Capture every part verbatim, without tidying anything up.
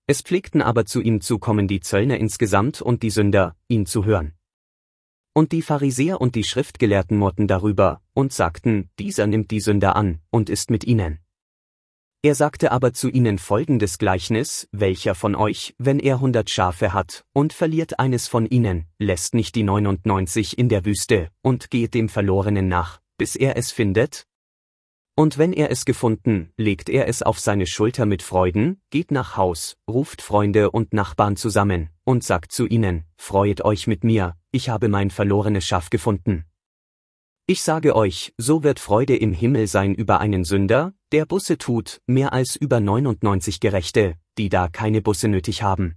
Es pflegten aber zu ihm zu kommen die Zöllner insgesamt und die Sünder, ihn zu hören. Und die Pharisäer und die Schriftgelehrten murrten darüber, und sagten, dieser nimmt die Sünder an, und ist mit ihnen. Er sagte aber zu ihnen folgendes Gleichnis: Welcher von euch, wenn er hundert Schafe hat, und verliert eines von ihnen, lässt nicht die neunundneunzig in der Wüste, und geht dem Verlorenen nach, bis er es findet? Und wenn er es gefunden, legt er es auf seine Schulter mit Freuden, geht nach Haus, ruft Freunde und Nachbarn zusammen, und sagt zu ihnen, freuet euch mit mir, ich habe mein verlorenes Schaf gefunden. Ich sage euch, so wird Freude im Himmel sein über einen Sünder, der Buße tut, mehr als über neunundneunzig Gerechte, die da keine Buße nötig haben.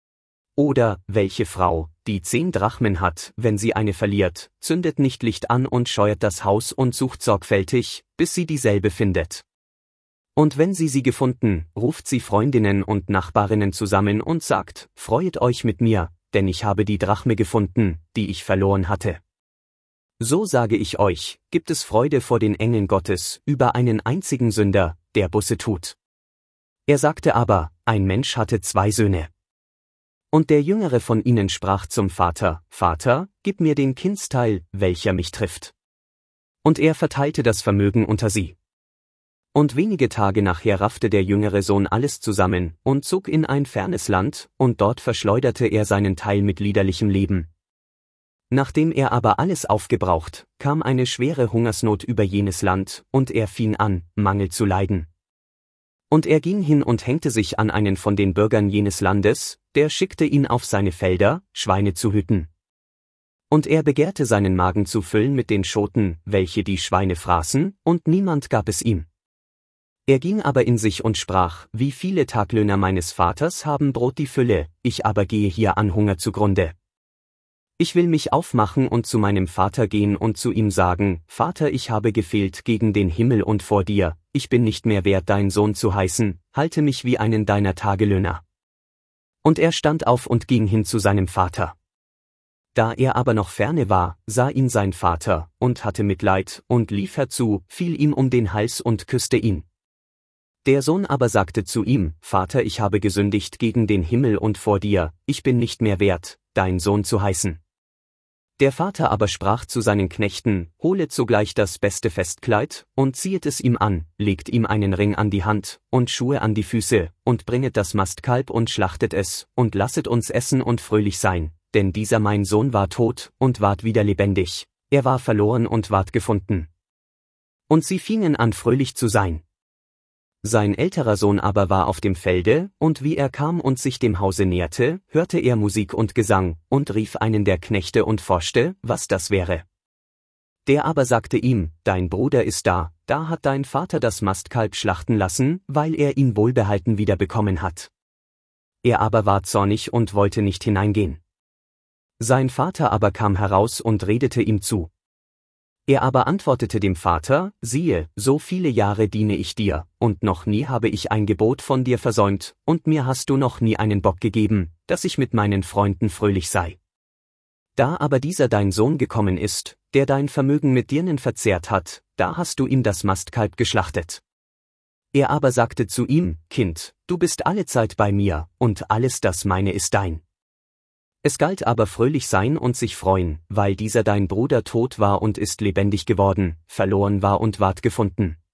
Oder, welche Frau, die zehn Drachmen hat, wenn sie eine verliert, zündet nicht Licht an und scheuert das Haus und sucht sorgfältig, bis sie dieselbe findet. Und wenn sie sie gefunden, ruft sie Freundinnen und Nachbarinnen zusammen und sagt, freuet euch mit mir, denn ich habe die Drachme gefunden, die ich verloren hatte. So sage ich euch, gibt es Freude vor den Engeln Gottes über einen einzigen Sünder, der Buße tut. Er sagte aber, ein Mensch hatte zwei Söhne. Und der Jüngere von ihnen sprach zum Vater, Vater, gib mir den Kindsteil, welcher mich trifft. Und er verteilte das Vermögen unter sie. Und wenige Tage nachher raffte der jüngere Sohn alles zusammen und zog in ein fernes Land, und dort verschleuderte er seinen Teil mit liederlichem Leben. Nachdem er aber alles aufgebraucht, kam eine schwere Hungersnot über jenes Land, und er fing an, Mangel zu leiden. Und er ging hin und hängte sich an einen von den Bürgern jenes Landes, der schickte ihn auf seine Felder, Schweine zu hüten. Und er begehrte seinen Magen zu füllen mit den Schoten, welche die Schweine fraßen, und niemand gab es ihm. Er ging aber in sich und sprach, wie viele Taglöhner meines Vaters haben Brot die Fülle, ich aber gehe hier an Hunger zugrunde. Ich will mich aufmachen und zu meinem Vater gehen und zu ihm sagen, Vater, ich habe gefehlt gegen den Himmel und vor dir, ich bin nicht mehr wert, dein Sohn zu heißen, halte mich wie einen deiner Tagelöhner. Und er stand auf und ging hin zu seinem Vater. Da er aber noch ferne war, sah ihn sein Vater, und hatte Mitleid, und lief herzu, fiel ihm um den Hals und küsste ihn. Der Sohn aber sagte zu ihm, Vater, ich habe gesündigt gegen den Himmel und vor dir, ich bin nicht mehr wert, dein Sohn zu heißen. Der Vater aber sprach zu seinen Knechten, holet sogleich das beste Festkleid, und ziehet es ihm an, legt ihm einen Ring an die Hand, und Schuhe an die Füße, und bringet das Mastkalb und schlachtet es, und lasset uns essen und fröhlich sein, denn dieser mein Sohn war tot, und ward wieder lebendig, er war verloren und ward gefunden. Und sie fingen an fröhlich zu sein. Sein älterer Sohn aber war auf dem Felde, und wie er kam und sich dem Hause näherte, hörte er Musik und Gesang, und rief einen der Knechte und forschte, was das wäre. Der aber sagte ihm, dein Bruder ist da, da hat dein Vater das Mastkalb schlachten lassen, weil er ihn wohlbehalten wiederbekommen hat. Er aber war zornig und wollte nicht hineingehen. Sein Vater aber kam heraus und redete ihm zu. Er aber antwortete dem Vater, siehe, so viele Jahre diene ich dir, und noch nie habe ich ein Gebot von dir versäumt, und mir hast du noch nie einen Bock gegeben, dass ich mit meinen Freunden fröhlich sei. Da aber dieser dein Sohn gekommen ist, der dein Vermögen mit Dirnen verzehrt hat, da hast du ihm das Mastkalb geschlachtet. Er aber sagte zu ihm, Kind, du bist allezeit bei mir, und alles das meine ist dein. Es galt aber fröhlich sein und sich freuen, weil dieser dein Bruder tot war und ist lebendig geworden, verloren war und ward gefunden.